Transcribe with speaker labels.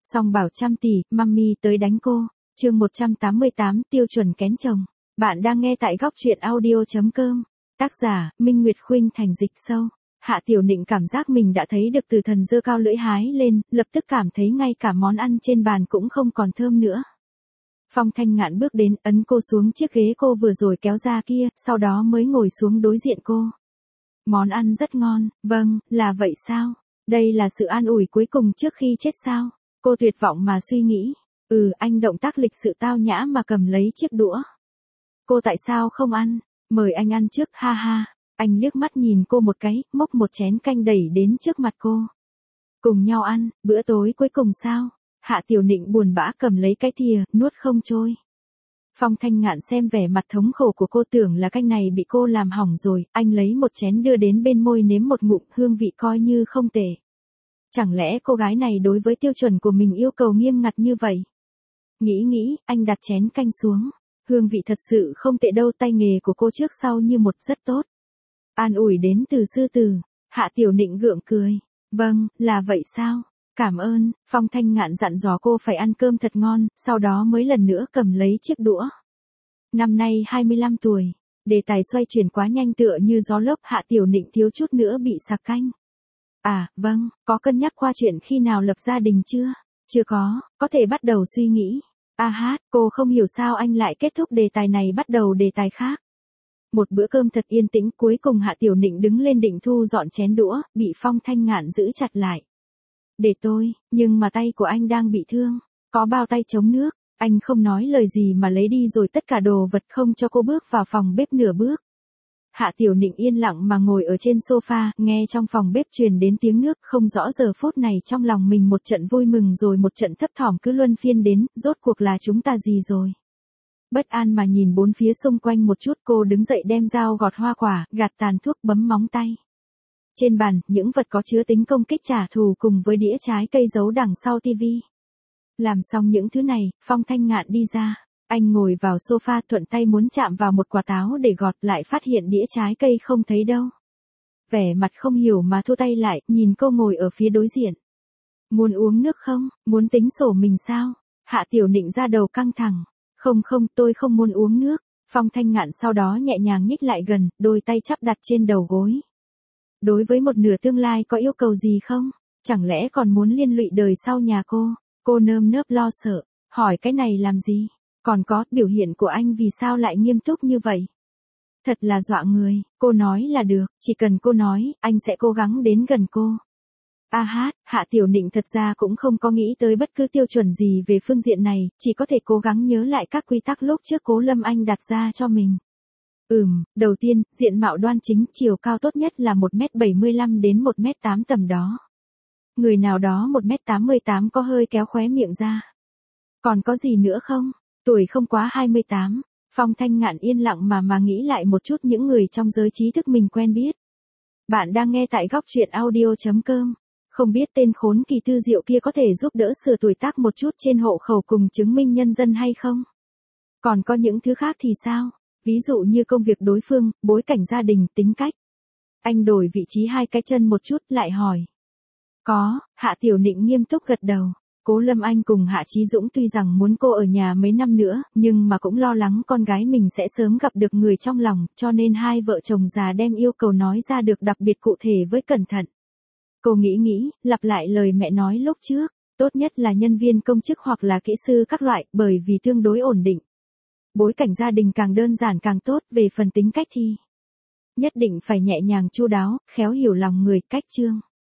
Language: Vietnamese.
Speaker 1: Song bảo trăm tỷ, mummy tới đánh cô. Chương 188, tiêu chuẩn kén chồng. Bạn đang nghe tại góc truyện audio.com. Tác giả, Minh Nguyệt Khuynh thành dịch sâu. Hạ Tiểu Nịnh cảm giác mình đã thấy được từ thần dưa cao lưỡi hái lên, lập tức cảm thấy ngay cả món ăn trên bàn cũng không còn thơm nữa. Phong Thanh Ngạn bước đến, ấn cô xuống chiếc ghế cô vừa rồi kéo ra kia, sau đó mới ngồi xuống đối diện cô. Món ăn rất ngon, vâng, là vậy sao? Đây là sự an ủi cuối cùng trước khi chết sao? Cô tuyệt vọng mà suy nghĩ. Anh động tác lịch sự tao nhã mà cầm lấy chiếc đũa. Cô tại sao không ăn? Mời anh ăn trước, ha ha. Anh liếc mắt nhìn cô một cái, múc một chén canh đẩy đến trước mặt cô. Cùng nhau ăn, bữa tối cuối cùng sao? Hạ Tiểu Nịnh buồn bã cầm lấy cái thìa, nuốt không trôi. Phong Thanh Ngạn xem vẻ mặt thống khổ của cô tưởng là canh này bị cô làm hỏng rồi, anh lấy một chén đưa đến bên môi nếm một ngụm, hương vị coi như không tệ. Chẳng lẽ cô gái này đối với tiêu chuẩn của mình yêu cầu nghiêm ngặt như vậy? Nghĩ, anh đặt chén canh xuống. Hương vị thật sự không tệ đâu, tay nghề của cô trước sau như một, rất tốt. An ủi đến từ sư tử. Hạ Tiểu Nịnh gượng cười. Vâng, là vậy sao? Cảm ơn. Phong Thanh Ngạn dặn dò cô phải ăn cơm thật ngon, sau đó mới lần nữa cầm lấy chiếc đũa. Năm nay 25 tuổi. Đề tài xoay chuyển quá nhanh tựa như gió lốc, Hạ Tiểu Nịnh thiếu chút nữa bị sặc canh. À, vâng, có cân nhắc qua chuyện khi nào lập gia đình chưa? Chưa có thể bắt đầu suy nghĩ. Cô không hiểu sao anh lại kết thúc đề tài này bắt đầu đề tài khác. Một bữa cơm thật yên tĩnh, cuối cùng Hạ Tiểu Nịnh đứng lên định thu dọn chén đũa, bị Phong Thanh Ngạn giữ chặt lại. Để tôi, nhưng mà tay của anh đang bị thương, có bao tay chống nước, anh không nói lời gì mà lấy đi rồi tất cả đồ vật, không cho cô bước vào phòng bếp nửa bước. Hạ Tiểu Nịnh yên lặng mà ngồi ở trên sofa, nghe trong phòng bếp truyền đến tiếng nước, không rõ giờ phút này trong lòng mình một trận vui mừng rồi một trận thấp thỏm cứ luân phiên đến, rốt cuộc là chúng ta gì rồi. Bất an mà nhìn bốn phía xung quanh một chút, cô đứng dậy đem dao gọt hoa quả, gạt tàn thuốc, bấm móng tay. Trên bàn, những vật có chứa tính công kích trả thù cùng với đĩa trái cây giấu đằng sau tivi. Làm xong những thứ này, Phong Thanh Ngạn đi ra. Anh ngồi vào sofa thuận tay muốn chạm vào một quả táo để gọt, lại phát hiện đĩa trái cây không thấy đâu. Vẻ mặt không hiểu mà thu tay lại, nhìn cô ngồi ở phía đối diện. Muốn uống nước không? Muốn tính sổ mình sao? Hạ Tiểu Nịnh ra đầu căng thẳng. Không, tôi không muốn uống nước. Phong Thanh Ngạn sau đó nhẹ nhàng nhích lại gần, đôi tay chắp đặt trên đầu gối. Đối với một nửa tương lai có yêu cầu gì không? Chẳng lẽ còn muốn liên lụy đời sau nhà cô? Cô nơm nớp lo sợ, hỏi cái này làm gì? Còn có, biểu hiện của anh vì sao lại nghiêm túc như vậy? Thật là dọa người, cô nói là được, chỉ cần cô nói, anh sẽ cố gắng đến gần cô. Hạ Tiểu Nịnh thật ra cũng không có nghĩ tới bất cứ tiêu chuẩn gì về phương diện này, chỉ có thể cố gắng nhớ lại các quy tắc lúc trước Cố Lâm Anh đặt ra cho mình. Đầu tiên, diện mạo đoan chính, chiều cao tốt nhất là 1m75 đến 1m8 tầm đó. Người nào đó 1m88 có hơi kéo khóe miệng ra. Còn có gì nữa không? Tuổi không quá 28. Phong Thanh Ngạn yên lặng mà nghĩ lại một chút những người trong giới trí thức mình quen biết. Bạn đang nghe tại góc truyện audio.com. Không biết tên khốn Kỳ Tư Diệu kia có thể giúp đỡ sửa tuổi tác một chút trên hộ khẩu cùng chứng minh nhân dân hay không? Còn có những thứ khác thì sao? Ví dụ như công việc đối phương, bối cảnh gia đình, tính cách. Anh đổi vị trí hai cái chân một chút, lại hỏi. Có, Hạ Tiểu Nịnh nghiêm túc gật đầu. Cố Lâm Anh cùng Hạ Chí Dũng tuy rằng muốn cô ở nhà mấy năm nữa, nhưng mà cũng lo lắng con gái mình sẽ sớm gặp được người trong lòng, cho nên hai vợ chồng già đem yêu cầu nói ra được đặc biệt cụ thể với cẩn thận. Cô nghĩ, lặp lại lời mẹ nói lúc trước, tốt nhất là nhân viên công chức hoặc là kỹ sư các loại, bởi vì tương đối ổn định. Bối cảnh gia đình càng đơn giản càng tốt, về phần tính cách thì nhất định phải nhẹ nhàng chu đáo, khéo hiểu lòng người, cách chương.